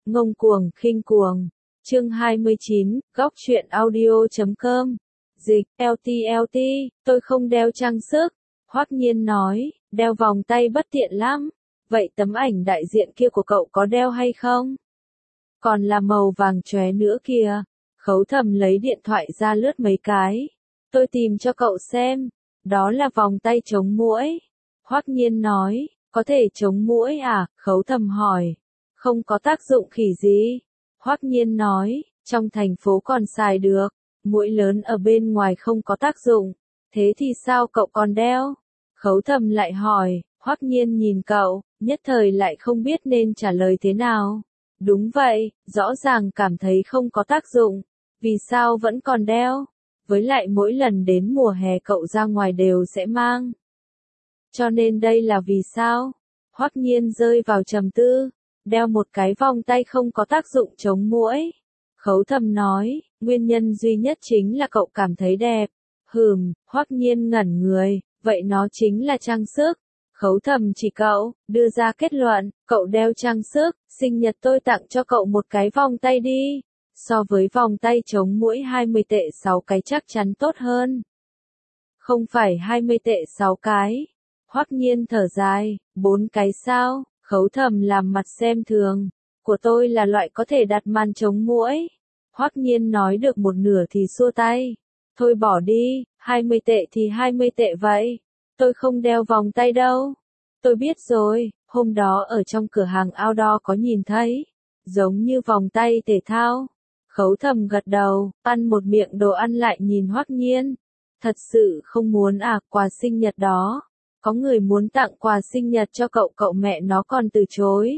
Ngông cuồng, khinh cuồng. Chương 29, góc truyện audio.com. Dịch, LT, tôi không đeo trang sức. Hoắc Nhiên nói, đeo vòng tay bất tiện lắm. Vậy tấm ảnh đại diện kia của cậu có đeo hay không? Còn là màu vàng chóe nữa kìa. Khấu Thầm lấy điện thoại ra lướt mấy cái. Tôi tìm cho cậu xem. Đó là vòng tay chống muỗi. Hoắc Nhiên nói, có thể chống muỗi à? Khấu Thầm hỏi. Không có tác dụng khỉ gì. Hoắc Nhiên nói, trong thành phố còn xài được. Muỗi lớn ở bên ngoài không có tác dụng. Thế thì sao cậu còn đeo? Khấu Thầm lại hỏi. Hoắc Nhiên nhìn cậu, nhất thời lại không biết nên trả lời thế nào. Đúng vậy, rõ ràng cảm thấy không có tác dụng. Vì sao vẫn còn đeo? Với lại mỗi lần đến mùa hè cậu ra ngoài đều sẽ mang. Cho nên đây là vì sao? Hoắc Nhiên rơi vào trầm tư. Đeo một cái vòng tay không có tác dụng chống muỗi. Khấu Thầm nói, nguyên nhân duy nhất chính là cậu cảm thấy đẹp. Hoắc Nhiên ngẩn người, vậy nó chính là trang sức. Khấu Thầm chỉ cậu, đưa ra kết luận, cậu đeo trang sức, sinh nhật tôi tặng cho cậu một cái vòng tay đi. So với vòng tay chống muỗi 20 tệ 6 cái chắc chắn tốt hơn. Không phải 20 tệ 6 cái. Hoắc Nhiên thở dài, 4 cái sao? Khấu Thầm làm mặt xem thường. Của tôi là loại có thể đặt màn chống muỗi. Hoắc Nhiên nói được một nửa thì xua tay. Thôi bỏ đi, 20 tệ thì 20 tệ vậy. Tôi không đeo vòng tay đâu. Tôi biết rồi, hôm đó ở trong cửa hàng outdoor có nhìn thấy. Giống như vòng tay thể thao. Khấu Thầm gật đầu, ăn một miệng đồ ăn lại nhìn Hoắc Nhiên. Thật sự không muốn à, quà sinh nhật đó. Có người muốn tặng quà sinh nhật cho cậu mẹ nó còn từ chối.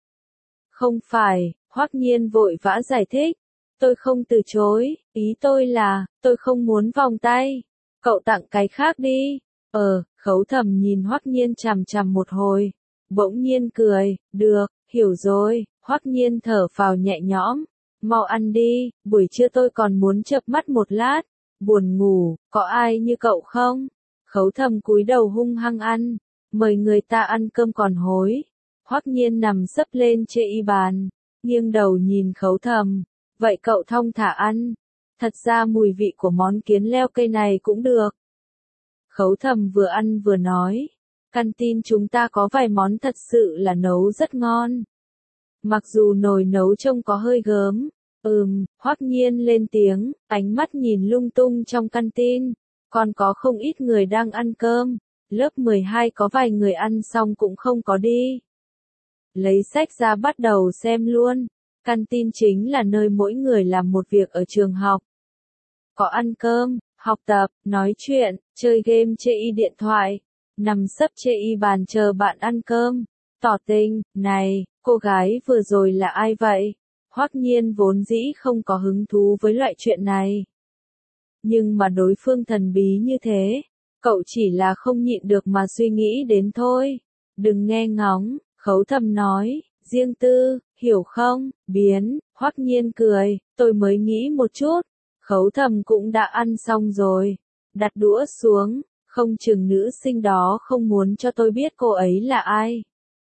Không phải, Hoắc Nhiên vội vã giải thích. Tôi không từ chối, ý tôi là, tôi không muốn vòng tay. Cậu tặng cái khác đi. Khấu Thầm nhìn Hoắc Nhiên chằm chằm một hồi. Bỗng nhiên cười, được, hiểu rồi. Hoắc Nhiên thở phào nhẹ nhõm. Mau ăn đi, buổi trưa tôi còn muốn chợp mắt một lát. Buồn ngủ, có ai như cậu không? Khấu Thầm cúi đầu hung hăng ăn. Mời người ta ăn cơm còn hối. Hoắc Nhiên nằm sấp lên chê y bàn. Nghiêng đầu nhìn Khấu Thầm. Vậy cậu thong thả ăn. Thật ra mùi vị của món kiến leo cây này cũng được. Khấu Thầm vừa ăn vừa nói. Canteen chúng ta có vài món thật sự là nấu rất ngon. Mặc dù nồi nấu trông có hơi gớm. Hoắc Nhiên lên tiếng, ánh mắt nhìn lung tung trong canteen. Còn có không ít người đang ăn cơm. Lớp 12 có vài người ăn xong cũng không có đi. Lấy sách ra bắt đầu xem luôn. Canteen chính là nơi mỗi người làm một việc ở trường học. Có ăn cơm, học tập, nói chuyện, chơi game chê y điện thoại. Nằm sấp chê y bàn chờ bạn ăn cơm. Tỏ tình, này, cô gái vừa rồi là ai vậy? Hoắc Nhiên vốn dĩ không có hứng thú với loại chuyện này. Nhưng mà đối phương thần bí như thế, cậu chỉ là không nhịn được mà suy nghĩ đến thôi. Đừng nghe ngóng, Khấu Thầm nói, riêng tư, hiểu không, biến, Hoắc Nhiên cười, tôi mới nghĩ một chút. Khấu Thầm cũng đã ăn xong rồi. Đặt đũa xuống, không chừng nữ sinh đó không muốn cho tôi biết cô ấy là ai.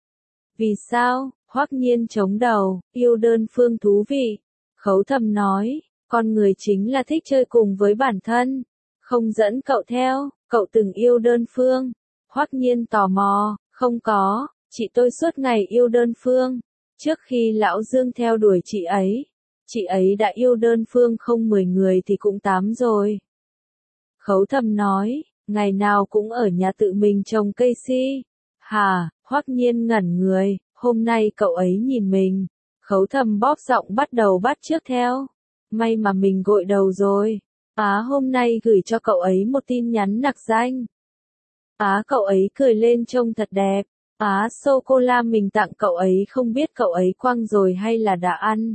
Vì sao? Hoắc Nhiên chống đầu, yêu đơn phương thú vị. Khấu Thầm nói, con người chính là thích chơi cùng với bản thân. Không dẫn cậu theo, cậu từng yêu đơn phương. Hoắc Nhiên tò mò, không có, chị tôi suốt ngày yêu đơn phương. Trước khi Lão Dương theo đuổi chị ấy đã yêu đơn phương không 10 người thì cũng 8 rồi. Khấu Thầm nói, ngày nào cũng ở nhà tự mình trồng cây si. Hả? Hoắc Nhiên ngẩn người, hôm nay cậu ấy nhìn mình. Khấu Thầm bóp giọng bắt đầu bắt chước theo. May mà mình gội đầu rồi. Hôm nay gửi cho cậu ấy một tin nhắn nặc danh. Cậu ấy cười lên trông thật đẹp. Sô-cô-la mình tặng cậu ấy không biết cậu ấy quăng rồi hay là đã ăn.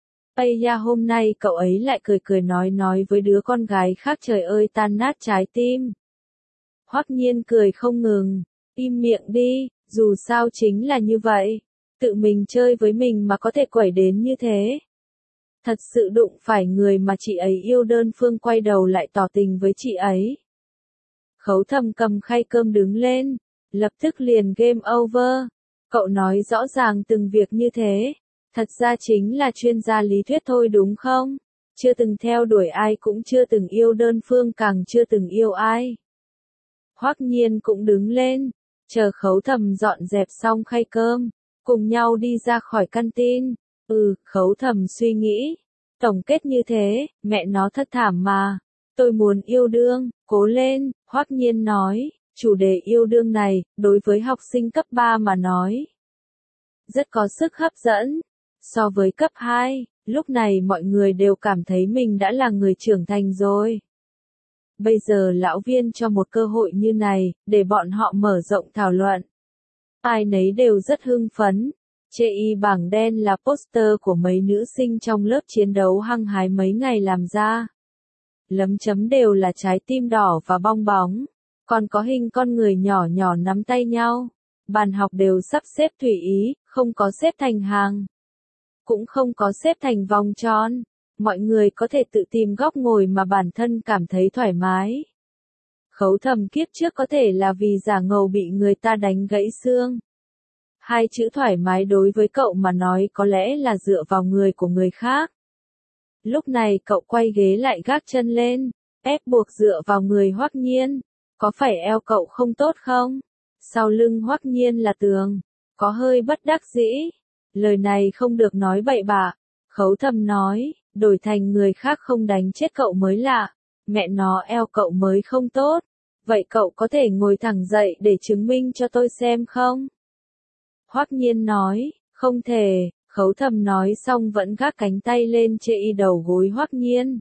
Hôm nay cậu ấy lại cười nói với đứa con gái khác, trời ơi tan nát trái tim. Hoắc Nhiên cười không ngừng. Im miệng đi, dù sao chính là như vậy. Tự mình chơi với mình mà có thể quẩy đến như thế. Thật sự đụng phải người mà chị ấy yêu đơn phương quay đầu lại tỏ tình với chị ấy. Khấu Thầm cầm khay cơm đứng lên. Lập tức liền game over. Cậu nói rõ ràng từng việc như thế. Thật ra chính là chuyên gia lý thuyết thôi đúng không? Chưa từng theo đuổi ai cũng chưa từng yêu đơn phương càng chưa từng yêu ai. Hoắc Nhiên cũng đứng lên, chờ Khấu Thầm dọn dẹp xong khay cơm, cùng nhau đi ra khỏi căn tin. Khấu Thầm suy nghĩ. Tổng kết như thế, mẹ nó thật thảm mà. Tôi muốn yêu đương, cố lên, Hoắc Nhiên nói, chủ đề yêu đương này, đối với học sinh cấp 3 mà nói. Rất có sức hấp dẫn. So với cấp 2, lúc này mọi người đều cảm thấy mình đã là người trưởng thành rồi. Bây giờ lão viên cho một cơ hội như này, để bọn họ mở rộng thảo luận. Ai nấy đều rất hưng phấn. Chê bảng đen là poster của mấy nữ sinh trong lớp chiến đấu hăng hái mấy ngày làm ra. Lấm chấm đều là trái tim đỏ và bong bóng. Còn có hình con người nhỏ nhỏ nắm tay nhau. Bàn học đều sắp xếp tùy ý, không có xếp thành hàng. Cũng không có xếp thành vòng tròn. Mọi người có thể tự tìm góc ngồi mà bản thân cảm thấy thoải mái. Khấu Thầm kiếp trước có thể là vì giả ngầu bị người ta đánh gãy xương. Hai chữ thoải mái đối với cậu mà nói có lẽ là dựa vào người của người khác. Lúc này cậu quay ghế lại gác chân lên, ép buộc dựa vào người Hoắc Nhiên. Có phải eo cậu không tốt không? Sau lưng Hoắc Nhiên là tường. Có hơi bất đắc dĩ. Lời này không được nói bậy bạ. Khấu Thầm nói, đổi thành người khác không đánh chết cậu mới lạ. Mẹ nó eo cậu mới không tốt. Vậy cậu có thể ngồi thẳng dậy để chứng minh cho tôi xem không? Hoắc Nhiên nói, không thể. Khấu Thầm nói xong vẫn gác cánh tay lên chê đầu gối Hoắc Nhiên.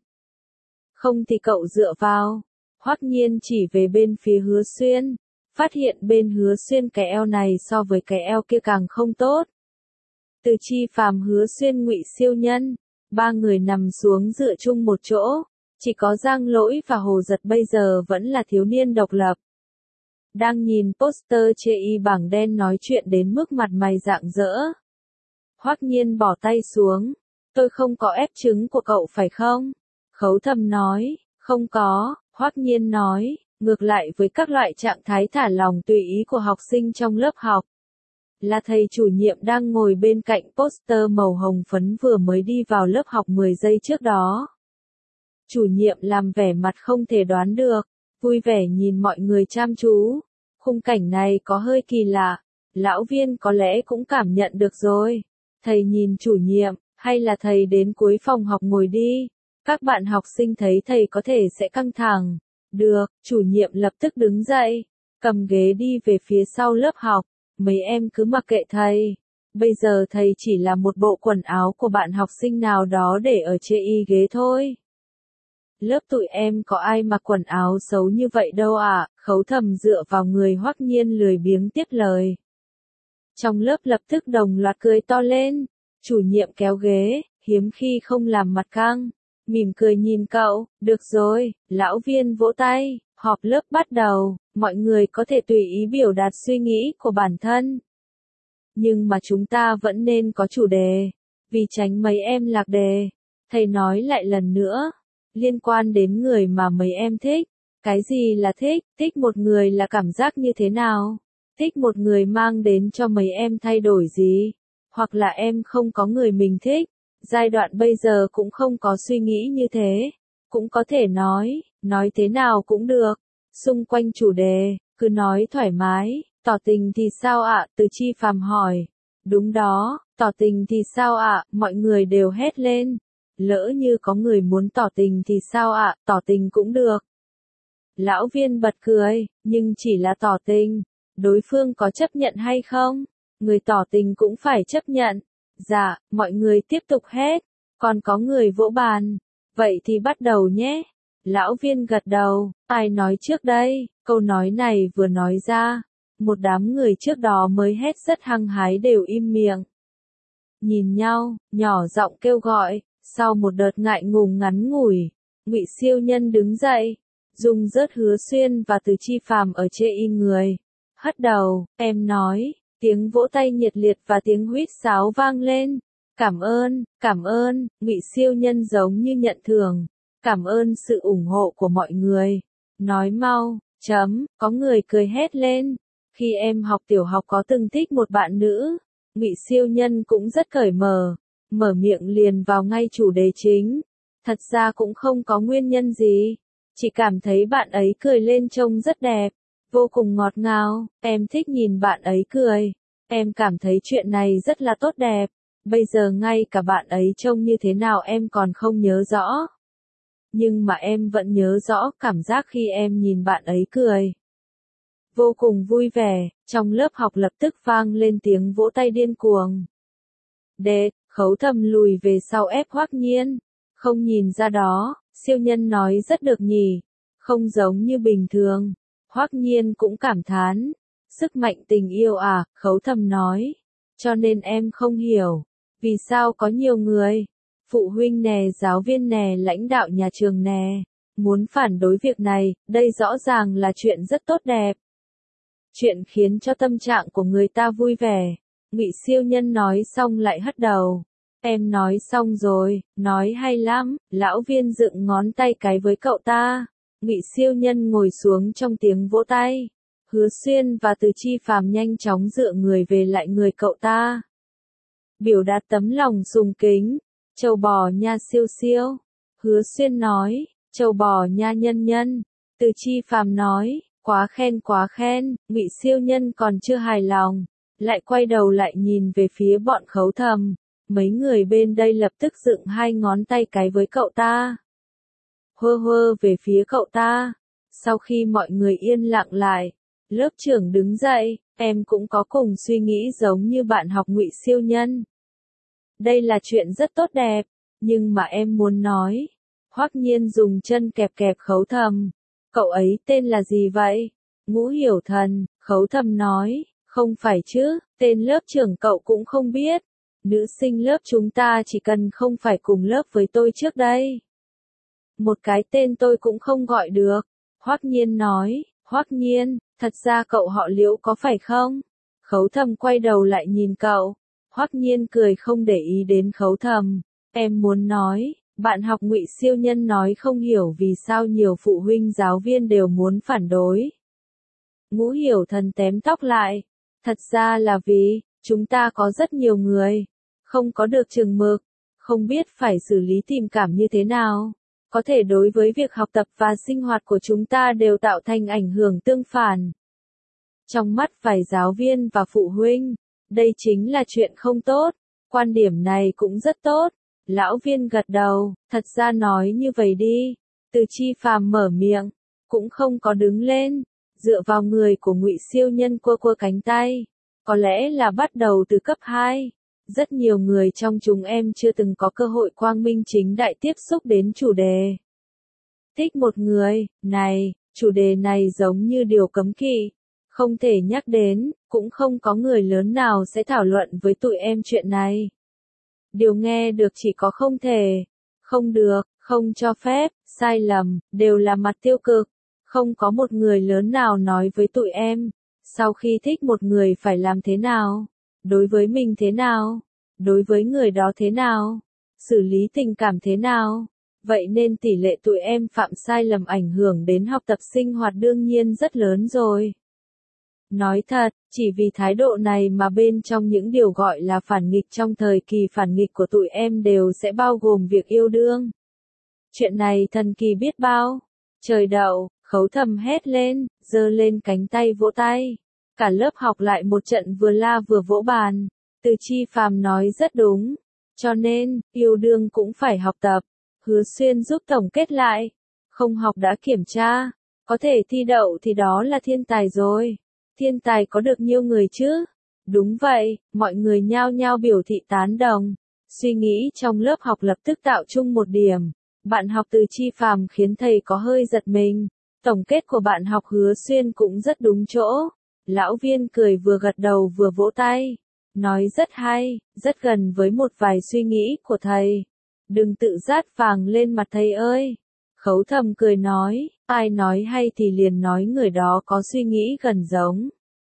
Không thì cậu dựa vào. Hoắc Nhiên chỉ về bên phía Hứa Xuyên. Phát hiện bên Hứa Xuyên cái eo này so với cái eo kia càng không tốt. Từ Chi Phàm, Hứa Xuyên, Ngụy Siêu Nhân, ba người nằm xuống dựa chung một chỗ, chỉ có Giang Lỗi và Hồ Giật bây giờ vẫn là thiếu niên độc lập. Đang nhìn poster chê bảng đen nói chuyện đến mức mặt mày rạng rỡ. Hoắc Nhiên bỏ tay xuống, tôi không có ép trứng của cậu phải không? Khấu Thầm nói, không có, Hoắc Nhiên nói, ngược lại với các loại trạng thái thả lòng tùy ý của học sinh trong lớp học. Là thầy chủ nhiệm đang ngồi bên cạnh poster màu hồng phấn vừa mới đi vào lớp học 10 giây trước đó. Chủ nhiệm làm vẻ mặt không thể đoán được, vui vẻ nhìn mọi người chăm chú. Khung cảnh này có hơi kỳ lạ, lão viên có lẽ cũng cảm nhận được rồi. Thầy nhìn chủ nhiệm, hay là thầy đến cuối phòng học ngồi đi. Các bạn học sinh thấy thầy có thể sẽ căng thẳng. Được, chủ nhiệm lập tức đứng dậy, cầm ghế đi về phía sau lớp học. Mấy em cứ mặc kệ thầy. Bây giờ thầy chỉ là một bộ quần áo của bạn học sinh nào đó để ở chê ghế thôi. Lớp tụi em có ai mặc quần áo xấu như vậy đâu ạ? Khấu Thầm dựa vào người Hoắc Nhiên lười biếng tiếp lời. Trong lớp lập tức đồng loạt cười to lên. Chủ nhiệm kéo ghế, hiếm khi không làm mặt căng. Mỉm cười nhìn cậu, được rồi, lão viên vỗ tay, họp lớp bắt đầu, mọi người có thể tùy ý biểu đạt suy nghĩ của bản thân. Nhưng mà chúng ta vẫn nên có chủ đề, vì tránh mấy em lạc đề. Thầy nói lại lần nữa, liên quan đến người mà mấy em thích. Cái gì là thích? Thích một người là cảm giác như thế nào? Thích một người mang đến cho mấy em thay đổi gì? Hoặc là em không có người mình thích? Giai đoạn bây giờ cũng không có suy nghĩ như thế. Cũng có thể nói thế nào cũng được. Xung quanh chủ đề, cứ nói thoải mái. Tỏ tình thì sao ạ? Từ Chi Phàm hỏi. Đúng đó, tỏ tình thì sao ạ? Mọi người đều hét lên. Lỡ như có người muốn tỏ tình thì sao ạ? Tỏ tình cũng được. Lão viên bật cười, nhưng chỉ là tỏ tình. Đối phương có chấp nhận hay không? Người tỏ tình cũng phải chấp nhận. Dạ, mọi người tiếp tục hét. Còn có người vỗ bàn. Vậy thì bắt đầu nhé. Lão viên gật đầu. Ai nói trước đây? Câu nói này vừa nói ra. Một đám người trước đó mới hét rất hăng hái đều im miệng. Nhìn nhau, nhỏ giọng kêu gọi. Sau một đợt ngại ngùng ngắn ngủi, Ngụy Siêu Nhân đứng dậy, dùng rớt Hứa Xuyên và Từ Chi Phàm ở chê người. Hất đầu, em nói, tiếng vỗ tay nhiệt liệt và tiếng huýt sáo vang lên. Cảm ơn, Ngụy Siêu Nhân giống như nhận thưởng. Cảm ơn sự ủng hộ của mọi người. Nói mau, có người cười hét lên. Khi em học tiểu học có từng thích một bạn nữ. Ngụy Siêu Nhân cũng rất cởi mở, mở miệng liền vào ngay chủ đề chính. Thật ra cũng không có nguyên nhân gì, chỉ cảm thấy bạn ấy cười lên trông rất đẹp, vô cùng ngọt ngào, em thích nhìn bạn ấy cười. Em cảm thấy chuyện này rất là tốt đẹp, bây giờ ngay cả bạn ấy trông như thế nào em còn không nhớ rõ. Nhưng mà em vẫn nhớ rõ cảm giác khi em nhìn bạn ấy cười. Vô cùng vui vẻ, trong lớp học lập tức vang lên tiếng vỗ tay điên cuồng. Khấu Thầm lùi về sau ép Hoắc Nhiên. Không nhìn ra đó, siêu nhân nói rất được nhỉ, không giống như bình thường. Hoắc Nhiên cũng cảm thán. Sức mạnh tình yêu à, Khấu Thầm nói. Cho nên em không hiểu, vì sao có nhiều người, phụ huynh nè, giáo viên nè, lãnh đạo nhà trường nè, muốn phản đối việc này, đây rõ ràng là chuyện rất tốt đẹp. Chuyện khiến cho tâm trạng của người ta vui vẻ. Ngụy siêu nhân nói xong lại hất đầu. Em nói xong rồi, nói hay lắm, lão viên dựng ngón tay cái với cậu ta. Ngụy siêu nhân ngồi xuống trong tiếng vỗ tay. Hứa Xuyên và Từ Chi Phàm nhanh chóng dựa người về lại người cậu ta. Biểu đạt tấm lòng sùng kính. Trâu bò nha siêu siêu. Hứa Xuyên nói, trâu bò nha nhân nhân. Từ Chi Phàm nói, quá khen, Ngụy siêu nhân còn chưa hài lòng, lại quay đầu lại nhìn về phía bọn Khấu Thầm. Mấy người bên đây lập tức dựng hai ngón tay cái với cậu ta. Hơ về phía cậu ta. Sau khi mọi người yên lặng lại, lớp trưởng đứng dậy, em cũng có cùng suy nghĩ giống như bạn học Ngụy siêu nhân. Đây là chuyện rất tốt đẹp, nhưng mà em muốn nói. Hoắc Nhiên dùng chân kẹp kẹp Khấu Thầm. Cậu ấy tên là gì vậy? Ngũ Hiểu Thần, Khấu Thầm nói, không phải chứ, tên lớp trưởng cậu cũng không biết. Nữ sinh lớp chúng ta chỉ cần không phải cùng lớp với tôi trước đây. Một cái tên tôi cũng không gọi được. Hoắc Nhiên nói, Hoắc Nhiên, thật ra cậu họ Liễu có phải không? Khấu Thầm quay đầu lại nhìn cậu. Hoắc Nhiên cười không để ý đến Khấu Thầm. Em muốn nói, bạn học Ngụy siêu nhân nói không hiểu vì sao nhiều phụ huynh giáo viên đều muốn phản đối. Ngũ Hiểu Thần tém tóc lại. Thật ra là vì, chúng ta có rất nhiều người, không có được chừng mực, không biết phải xử lý tình cảm như thế nào. Có thể đối với việc học tập và sinh hoạt của chúng ta đều tạo thành ảnh hưởng tương phản. Trong mắt vài giáo viên và phụ huynh, đây chính là chuyện không tốt. Quan điểm này cũng rất tốt. Lão viên gật đầu, thật ra nói như vậy đi. Từ Chi Phàm mở miệng, cũng không có đứng lên, dựa vào người của Ngụy siêu nhân cua cánh tay. Có lẽ là bắt đầu từ cấp 2. Rất nhiều người trong chúng em chưa từng có cơ hội quang minh chính đại tiếp xúc đến chủ đề. Thích một người, này, chủ đề này giống như điều cấm kỵ. Không thể nhắc đến, cũng không có người lớn nào sẽ thảo luận với tụi em chuyện này. Điều nghe được chỉ có không thể, không được, không cho phép, sai lầm, đều là mặt tiêu cực. Không có một người lớn nào nói với tụi em, sau khi thích một người phải làm thế nào, đối với mình thế nào, đối với người đó thế nào, xử lý tình cảm thế nào. Vậy nên tỷ lệ tụi em phạm sai lầm ảnh hưởng đến học tập sinh hoạt đương nhiên rất lớn rồi. Nói thật, chỉ vì thái độ này mà bên trong những điều gọi là phản nghịch trong thời kỳ phản nghịch của tụi em đều sẽ bao gồm việc yêu đương. Chuyện này thần kỳ biết bao. Trời đậu, Khấu Thầm hét lên, giơ lên cánh tay vỗ tay. Cả lớp học lại một trận vừa la vừa vỗ bàn. Từ Chi Phàm nói rất đúng. Cho nên, yêu đương cũng phải học tập. Hứa Xuyên giúp tổng kết lại. Không học đã kiểm tra. Có thể thi đậu thì đó là thiên tài rồi. Thiên tài có được nhiêu người chứ? Đúng vậy, mọi người nhao nhao biểu thị tán đồng. Suy nghĩ trong lớp học lập tức tạo chung một điểm. Bạn học Từ Chi Phàm khiến thầy có hơi giật mình. Tổng kết của bạn học Hứa Xuyên cũng rất đúng chỗ. Lão viên cười vừa gật đầu vừa vỗ tay. Nói rất hay, rất gần với một vài suy nghĩ của thầy. Đừng tự dát vàng lên mặt thầy ơi. Khấu Thầm cười nói, ai nói hay thì liền nói người đó có suy nghĩ gần giống.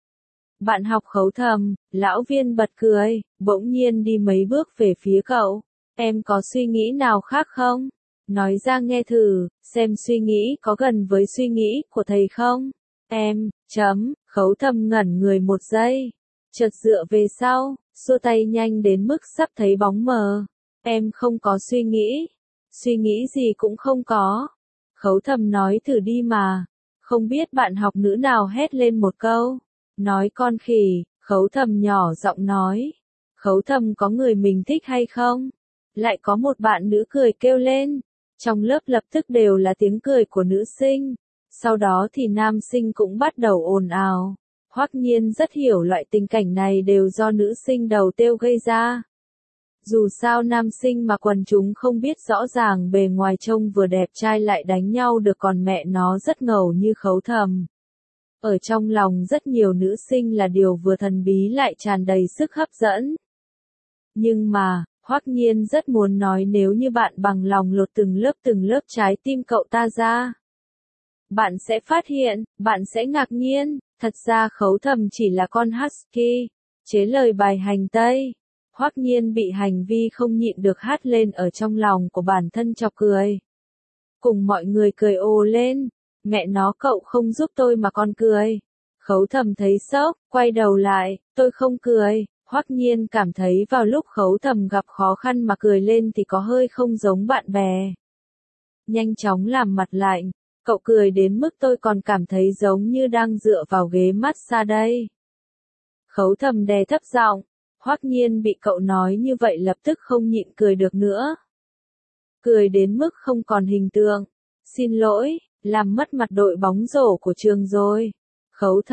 Bạn học Khấu Thầm, lão viên bật cười, bỗng nhiên đi mấy bước về phía cậu. Em có suy nghĩ nào khác không? Nói ra nghe thử, xem suy nghĩ có gần với suy nghĩ của thầy không? Em, Khấu Thầm ngẩn người một giây. Chợt dựa về sau, xua tay nhanh đến mức sắp thấy bóng mờ. Em không có suy nghĩ. Suy nghĩ gì cũng không có. Khấu Thầm nói thử đi mà. Không biết bạn học nữ nào hét lên một câu. Nói con khỉ, Khấu Thầm nhỏ giọng nói. Khấu Thầm có người mình thích hay không? Lại có một bạn nữ cười kêu lên. Trong lớp lập tức đều là tiếng cười của nữ sinh. Sau đó thì nam sinh cũng bắt đầu ồn ào. Hoắc Nhiên rất hiểu loại tình cảnh này đều do nữ sinh đầu têu gây ra. Dù sao nam sinh mà quần chúng không biết rõ ràng bề ngoài trông vừa đẹp trai lại đánh nhau được, còn mẹ nó rất ngầu như Khấu Thầm. Ở trong lòng rất nhiều nữ sinh là điều vừa thần bí lại tràn đầy sức hấp dẫn. Nhưng mà, Hoắc Nhiên rất muốn nói nếu như bạn bằng lòng lột từng lớp trái tim cậu ta ra. Bạn sẽ phát hiện, bạn sẽ ngạc nhiên, thật ra Khấu Thầm chỉ là con husky, chế lời bài hành tây. Hoắc Nhiên bị hành vi không nhịn được hát lên ở trong lòng của bản thân chọc cười. Cùng mọi người cười ồ lên, mẹ nó cậu không giúp tôi mà còn cười. Khấu Thầm thấy sốc, quay đầu lại, tôi không cười. Hoắc Nhiên cảm thấy vào lúc Khấu Thầm gặp khó khăn mà cười lên thì có hơi không giống bạn bè. Nhanh chóng làm mặt lạnh, cậu cười đến mức tôi còn cảm thấy giống như đang dựa vào ghế massage đây. Khấu Thầm đè thấp giọng, Hoắc Nhiên bị cậu nói như vậy lập tức không nhịn cười được nữa. Cười đến mức không còn hình tượng. Xin lỗi, làm mất mặt đội bóng rổ của trường rồi. Khấu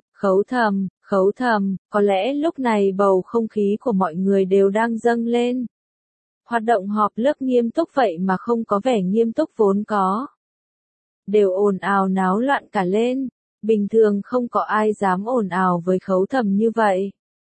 Thầm, có lẽ lúc này bầu không khí của mọi người đều đang dâng lên. Hoạt động họp lớp nghiêm túc vậy mà không có vẻ nghiêm túc vốn có. Đều ồn ào náo loạn cả lên, bình thường không có ai dám ồn ào với Khấu Thầm như vậy.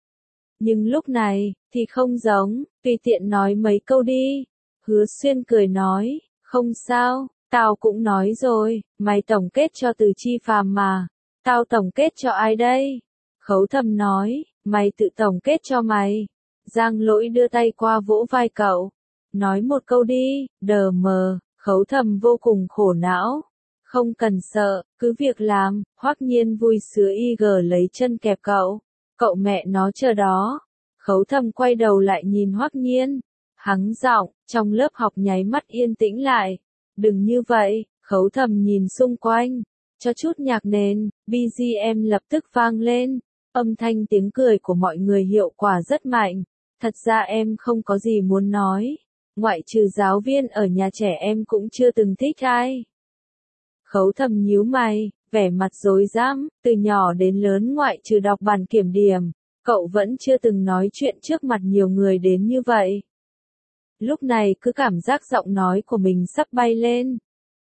Nhưng lúc này, thì không giống, tùy tiện nói mấy câu đi. Hứa Xuyên cười nói, không sao, tao cũng nói rồi, mày tổng kết cho Từ Chi Phàm mà. Tao tổng kết cho ai đây? Khấu Thầm nói, mày tự tổng kết cho mày. Giang Lỗi đưa tay qua vỗ vai cậu. Nói một câu đi, đờ mờ. Khấu Thầm vô cùng khổ não. Không cần sợ, cứ việc làm. Hoắc Nhiên vui sứa IG lấy chân kẹp cậu. Cậu mẹ nó chờ đó. Khấu Thầm quay đầu lại nhìn Hoắc Nhiên. Hắng giọng, trong lớp học nháy mắt yên tĩnh lại. Đừng như vậy. Khấu Thầm nhìn xung quanh. Cho chút nhạc nền, BGM lập tức vang lên. Âm thanh tiếng cười của mọi người hiệu quả rất mạnh. Thật ra em không có gì muốn nói. Ngoại trừ giáo viên ở nhà trẻ em cũng chưa từng thích ai. Khấu Thầm nhíu mày, vẻ mặt rối rắm, từ nhỏ đến lớn ngoại trừ đọc bản kiểm điểm, cậu vẫn chưa từng nói chuyện trước mặt nhiều người đến như vậy. Lúc này cứ cảm giác giọng nói của mình sắp bay lên.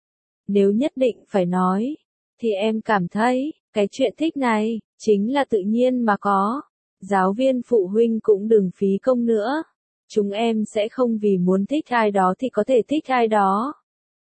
Nếu nhất định phải nói, thì em cảm thấy, cái chuyện thích này, chính là tự nhiên mà có. Giáo viên phụ huynh cũng đừng phí công nữa. Chúng em sẽ không vì muốn thích ai đó thì có thể thích ai đó.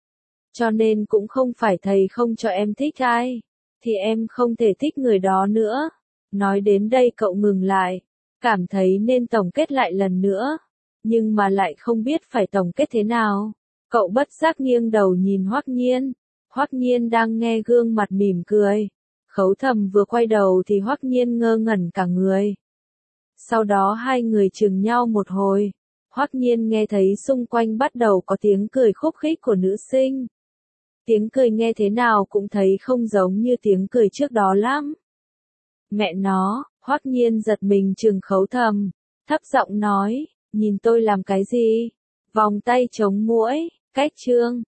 Cho nên cũng không phải thầy không cho em thích ai, thì em không thể thích người đó nữa. Nói đến đây cậu ngừng lại, cảm thấy nên tổng kết lại lần nữa, nhưng mà lại không biết phải tổng kết thế nào. Cậu bất giác nghiêng đầu nhìn Hoắc Nhiên. Hoắc Nhiên đang nghe gương mặt mỉm cười. Khấu Thầm vừa quay đầu thì Hoắc Nhiên ngơ ngẩn cả người. Sau đó hai người chừng nhau một hồi. Hoắc Nhiên nghe thấy xung quanh bắt đầu có tiếng cười khúc khích của nữ sinh. Tiếng cười nghe thế nào cũng thấy không giống như tiếng cười trước đó lắm. Mẹ nó, Hoắc Nhiên giật mình trừng Khấu Thầm, thấp giọng nói, nhìn tôi làm cái gì? Vòng tay chống muỗi, cách chương.